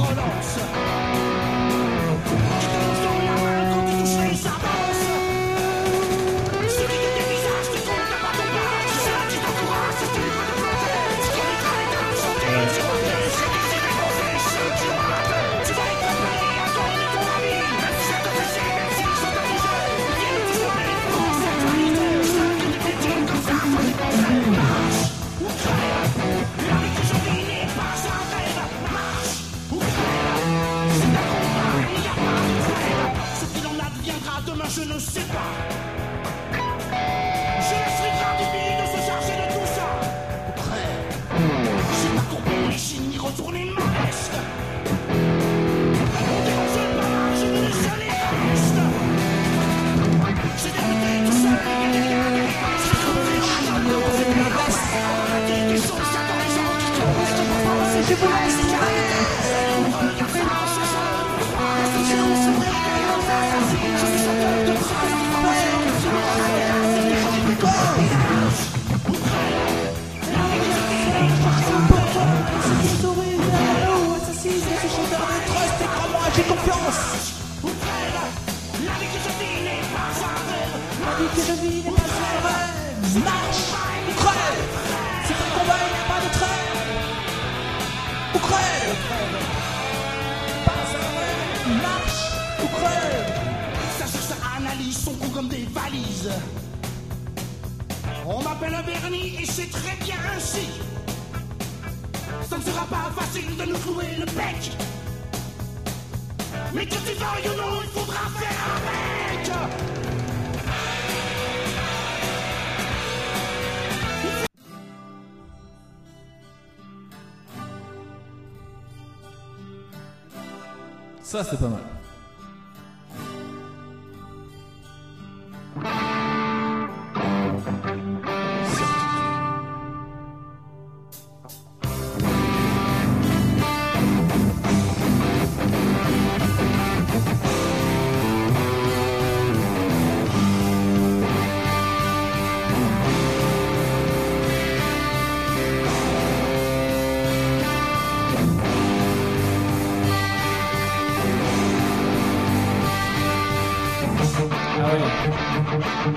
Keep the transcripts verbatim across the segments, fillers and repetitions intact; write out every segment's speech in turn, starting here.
relance. Qui te lance dans la main quand tu touches les avances. Celui de tes visages te trompe pas ton pas. Cela qui t'encourage, c'est tu vas te planter. Ce qui est grave, t'as chanté, tu vas faire. Ce qui t'est déposé, ce qui va rater. Tu vas être appelé à donner ton avis. Même si c'est empêché, même si ils sont obligés. Viens nous tous nommer pour cette réalité. Cela qui te détient comme ça, faut y penser. Marche ou crève. La vie que je vis n'est pas un rêve. Marche ou crève. C'est un combat, il n'y a pas de trêve. Ce qu'il en adviendra demain, je ne sais pas. Je laisserai Grandini de se charger de tout ça. Ou crève. J'ai pas courbé les chines ni retourné ma veste. On dérange pas là, je ne laisse les restes. J'ai débuté tout seul, il y a des liens, des passes. J'ai compris en attendant, c'est la veste. On a dit des choses, j'attends les gens qui tombent. Je te propose et je vous laisse y arriver. Regardez moi, je sens le froid. Si je ne sais pas qu'il y a un assassin, je suis chanteur de trace. Je me rappelle, c'est des gens qui courent. Ou crève. La vie que je vis n'est pas un rêve. C'est qui sourit vers l'eau, assassin, ce chanteur de trust, et crois-moi, j'ai confiance. Ou crève. La vie que je vis n'est pas un rêve. La vie que je vis n'est pas un rêve. Marche ou crève. C'est un combat, il n'y a pas de trêve. Ou crève. Pas un rêve. Marche ou crève. Sache ça analyse son coup comme des valises. On m'appelle un vernis et c'est très bien ainsi. Ça ne sera pas facile de nous clouer le bec. Mais que tu veuilles ou non, il faudra faire avec. Ça, c'est pas mal. Ah oui.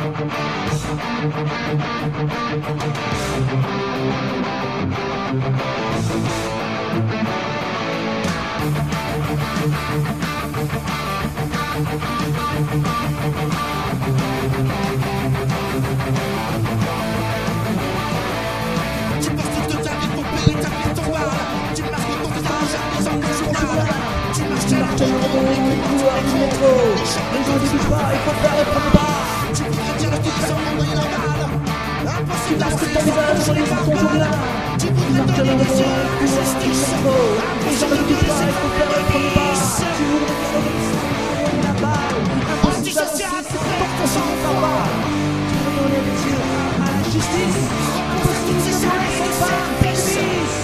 Tu profites de ta vie pour payer ta vie ton bar. Tu masques ton visage en disant que je parle. Tu marches tellement les couloirs du métro. Les gens disent pas, il faut faire le premier pas. Tu voudrais dire le truc sans rendre illégal. Impossible Parce que d'avancer ton visage sur les gens ton journal. Tu voudrais donner des yeux à la justice. Les gens ne disent pas, il faut faire le premier pas. Tu voudrais dire le truc sans la balle. Impossible Antisocial, d'avancer sans porter son savoir. Tu veux donner des yeux à la justice. toutes ces salles et Pas ces services. service.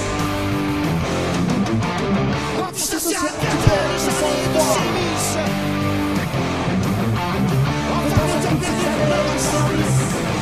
Antisocial, bientôt les années de sévices. Enfin, les temps perdus pour leur service.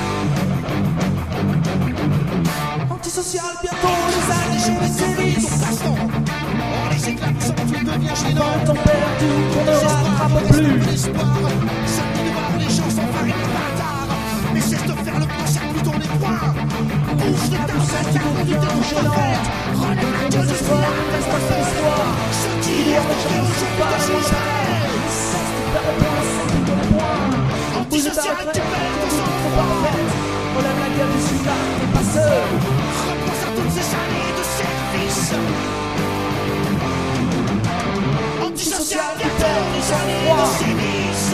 Antisocial, bientôt les années de sévices. On les éclate sans tout devient gênant. Dans ton perdu qu'on ne rattrape plus. L'espoir, seul de voir les gens s'emparer des bâtards. Mais cesse de faire le procès plutôt des points. Bouge de ta scène, ta conduite est gênante. Relève la gueule de soi, reste pas sans histoire. Ce qui est aujourd'hui aujourd'hui de changer. Antisocial, tu perds ton sang-froid. Relève la gueule du celui-là, t'es pas seul. Repense à toutes ces années de service. Antisocial, bientôt les années de sévices.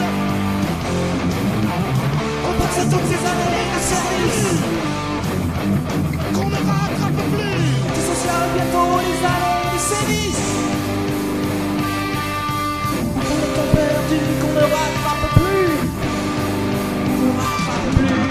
Repense à toutes ces années de service. Qu'on ne rattrape plus. Antisocial, bientôt les années de sévices. Pour le temps perdu qu'on ne rattrape plus. On ne rattrape plus.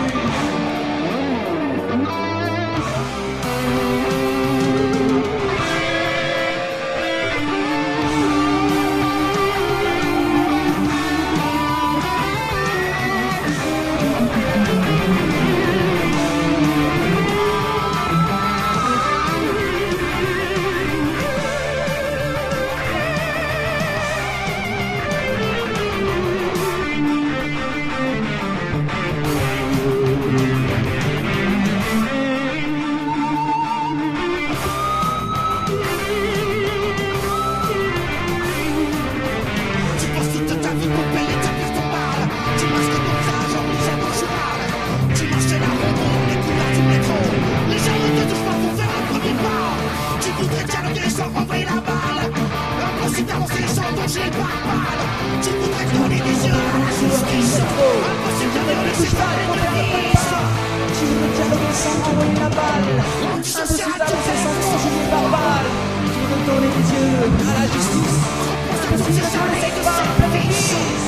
congé par balle. Tu voudrais tourner des yeux à la justice. Impossible de ne touche pas les devises. Tu veux me dialoguer sans m'envoyer la balle. Social Impossible d'avancer sans conjuguer par balle. Tu veux me tourner les yeux à la justice. Impossible de tourner les yeux par la justice.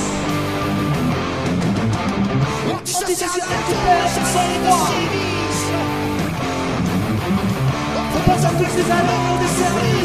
Antisocial, tu perds sans moi. Faut pas sortir ces anneaux de service.